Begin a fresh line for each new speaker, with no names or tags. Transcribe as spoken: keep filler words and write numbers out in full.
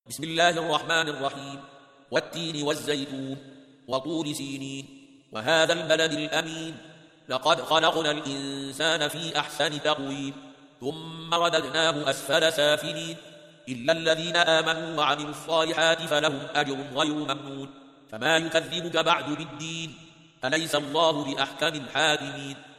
بسم الله الرحمن الرحيم والتين والزيتون وطور سينين وهذا البلد الأمين لقد خلقنا الإنسان في أحسن تقويم ثم رددناه أسفل سافلين إلا الذين آمنوا وعملوا الصالحات فلهم أجر غير ممنون فما يكذبك بعد بالدين أليس الله بأحكم الحاكمين